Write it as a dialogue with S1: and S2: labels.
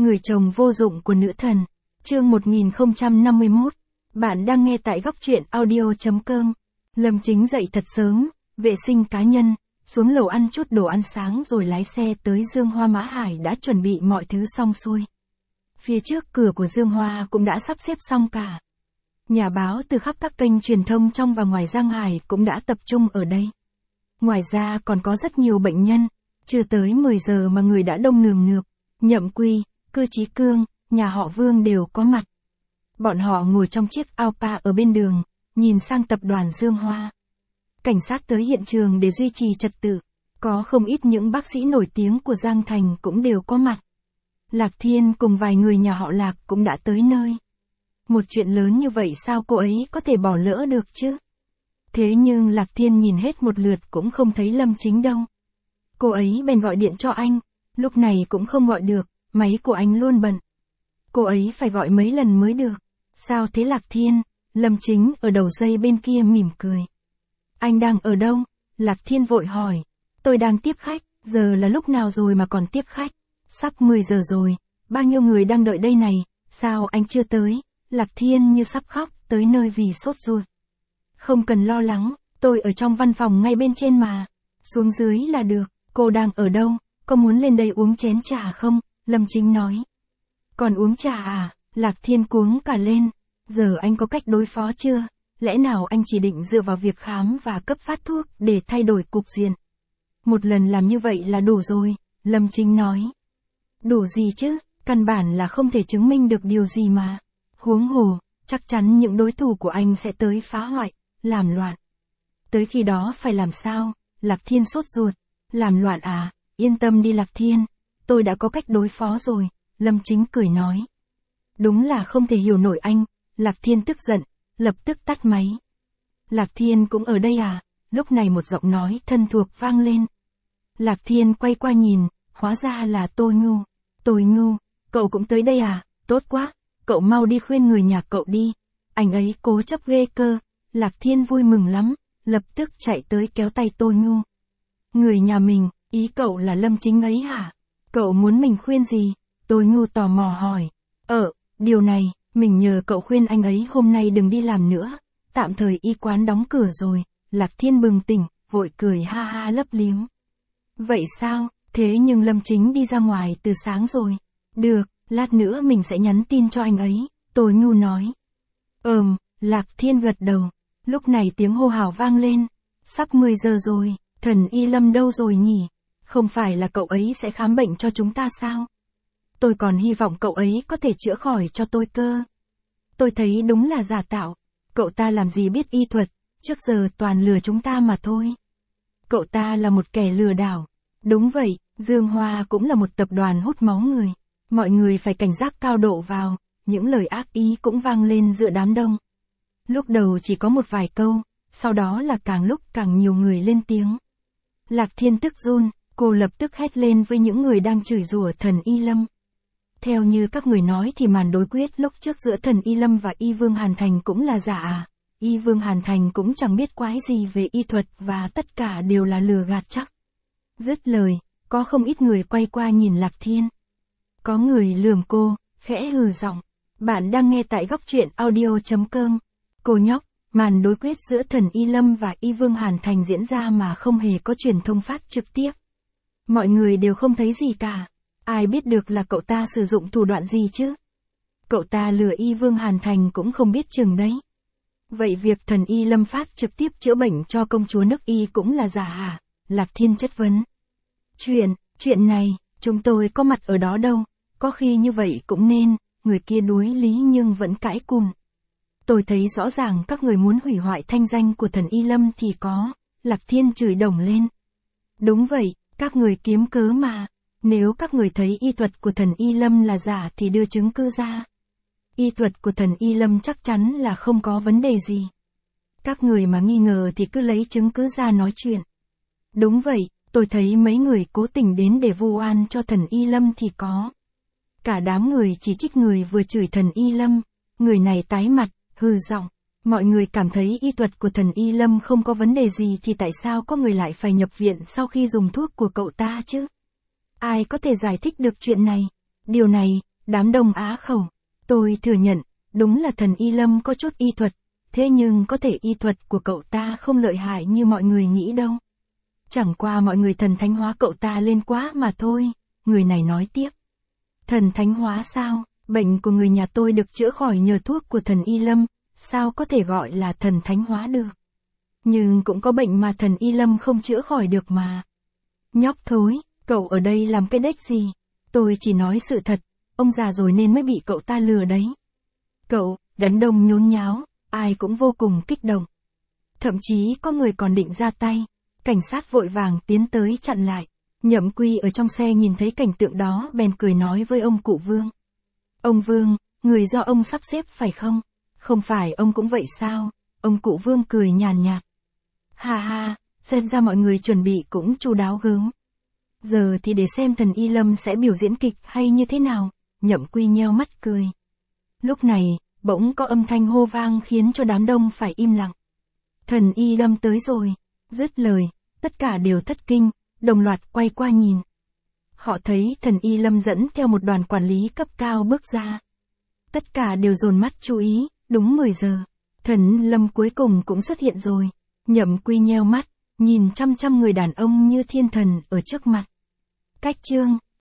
S1: Người chồng vô dụng của nữ thần. Chương 1051. Bạn đang nghe tại góc truyện audio.com. Lâm Chính dậy thật sớm, vệ sinh cá nhân, xuống lầu ăn chút đồ ăn sáng rồi lái xe tới Dương Hoa Mã Hải đã chuẩn bị mọi thứ xong xuôi. Phía trước cửa của Dương Hoa cũng đã sắp xếp xong cả. Nhà báo từ khắp các kênh truyền thông trong và ngoài Giang Hải cũng đã tập trung ở đây. Ngoài ra còn có rất nhiều bệnh nhân, chưa tới 10 giờ mà người đã đông nườm nượp. Nhậm Quy, Cư Chí Cương, nhà họ Vương đều có mặt. Bọn họ ngồi trong chiếc Alpa ở bên đường, nhìn sang tập đoàn Dương Hoa. Cảnh sát tới hiện trường để duy trì trật tự. Có không ít những bác sĩ nổi tiếng của Giang Thành cũng đều có mặt. Lạc Thiên cùng vài người nhà họ Lạc cũng đã tới nơi. Một chuyện lớn như vậy sao cô ấy có thể bỏ lỡ được chứ? Thế nhưng Lạc Thiên nhìn hết một lượt cũng không thấy Lâm Chính đâu. Cô ấy bèn gọi điện cho anh, lúc này cũng không gọi được, máy của anh luôn bận. Cô ấy phải gọi mấy lần mới được. Sao thế Lạc Thiên? Lâm Chính ở đầu dây bên kia mỉm cười. Anh đang ở đâu? Lạc Thiên vội hỏi. Tôi đang tiếp khách, giờ là lúc nào rồi mà còn tiếp khách? Sắp 10 giờ rồi, bao nhiêu người đang đợi đây này, sao anh chưa tới? Lạc Thiên như sắp khóc, tới nơi vì sốt ruột. Không cần lo lắng, tôi ở trong văn phòng ngay bên trên mà. Xuống dưới là được, cô đang ở đâu? Có muốn lên đây uống chén trà không? Lâm Chính nói. Còn uống trà à? Lạc Thiên cuống cả lên. Giờ anh có cách đối phó chưa? Lẽ nào anh chỉ định dựa vào việc khám và cấp phát thuốc để thay đổi cục diện? Một lần làm như vậy là đủ rồi, Lâm Chính nói. Đủ gì chứ? Căn bản là không thể chứng minh được điều gì mà. Huống hồ, chắc chắn những đối thủ của anh sẽ tới phá hoại, làm loạn. Tới khi đó phải làm sao? Lạc Thiên sốt ruột. Làm loạn à? Yên tâm đi Lạc Thiên. Tôi đã có cách đối phó rồi, Lâm Chính cười nói. Đúng là không thể hiểu nổi anh. Lạc Thiên tức giận, lập tức tắt máy. Lạc Thiên cũng ở đây à? Lúc này một giọng nói thân thuộc vang lên. Lạc Thiên quay qua nhìn, hóa ra là Tôi Nhu. Tôi Nhu, cậu cũng tới đây à? Tốt quá, cậu mau đi khuyên người nhà cậu đi. Anh ấy cố chấp ghê cơ. Lạc Thiên vui mừng lắm, lập tức chạy tới kéo tay Tôi Nhu. Người nhà mình, ý cậu là Lâm Chính ấy hả? Cậu muốn mình khuyên gì? Tôi Nhu tò mò hỏi. Điều này, mình nhờ cậu khuyên anh ấy hôm nay đừng đi làm nữa. Tạm thời y quán đóng cửa rồi. Lạc Thiên bừng tỉnh, vội cười ha ha lấp liếm. Vậy sao? Thế nhưng Lâm Chính đi ra ngoài từ sáng rồi. Được, lát nữa mình sẽ nhắn tin cho anh ấy. Tôi Nhu nói. Lạc Thiên gật đầu. Lúc này tiếng hô hào vang lên. Sắp 10 giờ rồi, thần Y Lâm đâu rồi nhỉ? Không phải là cậu ấy sẽ khám bệnh cho chúng ta sao? Tôi còn hy vọng cậu ấy có thể chữa khỏi cho tôi cơ. Tôi thấy đúng là giả tạo. Cậu ta làm gì biết y thuật, trước giờ toàn lừa chúng ta mà thôi. Cậu ta là một kẻ lừa đảo. Đúng vậy, Dương Hoa cũng là một tập đoàn hút máu người. Mọi người phải cảnh giác cao độ vào, những lời ác ý cũng vang lên giữa đám đông. Lúc đầu chỉ có một vài câu, sau đó là càng lúc càng nhiều người lên tiếng. Lạc Thiên tức run, cô lập tức hét lên với những người đang chửi rủa thần Y Lâm. Theo như các người nói thì màn đối quyết lúc trước giữa thần Y Lâm và Y Vương Hàn Thành cũng là giả à? Y Vương Hàn Thành cũng chẳng biết quái gì về y thuật và tất cả đều là lừa gạt chắc. Dứt lời, có không ít người quay qua nhìn Lạc Thiên. Có người lườm cô, khẽ hừ giọng. Bạn đang nghe tại góc truyện audio.com. Cô nhóc, màn đối quyết giữa thần Y Lâm và Y Vương Hàn Thành diễn ra mà không hề có truyền thông phát trực tiếp. Mọi người đều không thấy gì cả. Ai biết được là cậu ta sử dụng thủ đoạn gì chứ? Cậu ta lừa Y Vương Hàn Thành cũng không biết chừng đấy. Vậy việc thần Y Lâm phát trực tiếp chữa bệnh cho công chúa nước Y cũng là giả hả? Lạc Thiên chất vấn. Chuyện này, chúng tôi có mặt ở đó đâu, có khi như vậy cũng nên, người kia đuối lý nhưng vẫn cãi cùn. Tôi thấy rõ ràng các người muốn hủy hoại thanh danh của thần Y Lâm thì có. Lạc Thiên chửi đồng lên. Đúng vậy, các người kiếm cớ mà. Nếu các người thấy y thuật của thần Y Lâm là giả thì đưa chứng cứ ra. Y thuật của thần Y Lâm chắc chắn là không có vấn đề gì. Các người mà nghi ngờ thì cứ lấy chứng cứ ra nói chuyện. Đúng vậy, tôi thấy mấy người cố tình đến để vu oan cho thần Y Lâm thì có. Cả đám người chỉ trích người vừa chửi thần Y Lâm. Người này tái mặt, hừ giọng. Mọi người cảm thấy y thuật của thần Y Lâm không có vấn đề gì thì tại sao có người lại phải nhập viện sau khi dùng thuốc của cậu ta chứ? Ai có thể giải thích được chuyện này? Điều này, Đám đông á khẩu. Tôi thừa nhận, đúng là thần Y Lâm có chút y thuật, thế nhưng có thể y thuật của cậu ta không lợi hại như mọi người nghĩ đâu. Chẳng qua mọi người thần thánh hóa cậu ta lên quá mà thôi, người này nói tiếp. Thần thánh hóa sao? Bệnh của người nhà tôi được chữa khỏi nhờ thuốc của thần Y Lâm, sao có thể gọi là thần thánh hóa được? Nhưng cũng có bệnh mà thần Y Lâm không chữa khỏi được mà. Nhóc thối, cậu ở đây làm cái đếch gì? Tôi chỉ nói sự thật, ông già rồi nên mới bị cậu ta lừa đấy. Cậu, đám đông nhốn nháo, ai cũng vô cùng kích động. Thậm chí có người còn định ra tay, cảnh sát vội vàng tiến tới chặn lại. Nhậm Quy ở trong xe nhìn thấy cảnh tượng đó bèn cười nói với ông cụ Vương. Ông Vương, người do ông sắp xếp phải không? Không phải ông cũng vậy sao? Ông cụ Vương cười nhàn nhạt. Ha ha, xem ra mọi người chuẩn bị cũng chu đáo gớm. Giờ thì để xem thần Y Lâm sẽ biểu diễn kịch hay như thế nào, Nhậm Quy nheo mắt cười. Lúc này, bỗng có âm thanh hô vang khiến cho đám đông phải im lặng. Thần Y Lâm tới rồi, dứt lời, tất cả đều thất kinh, đồng loạt quay qua nhìn. Họ thấy thần Y Lâm dẫn theo một đoàn quản lý cấp cao bước ra. Tất cả đều dồn mắt chú ý, đúng 10 giờ. Thần Lâm cuối cùng cũng xuất hiện rồi. Nhậm Quy nheo mắt, nhìn chăm chăm người đàn ông như thiên thần ở trước mặt. Cách chương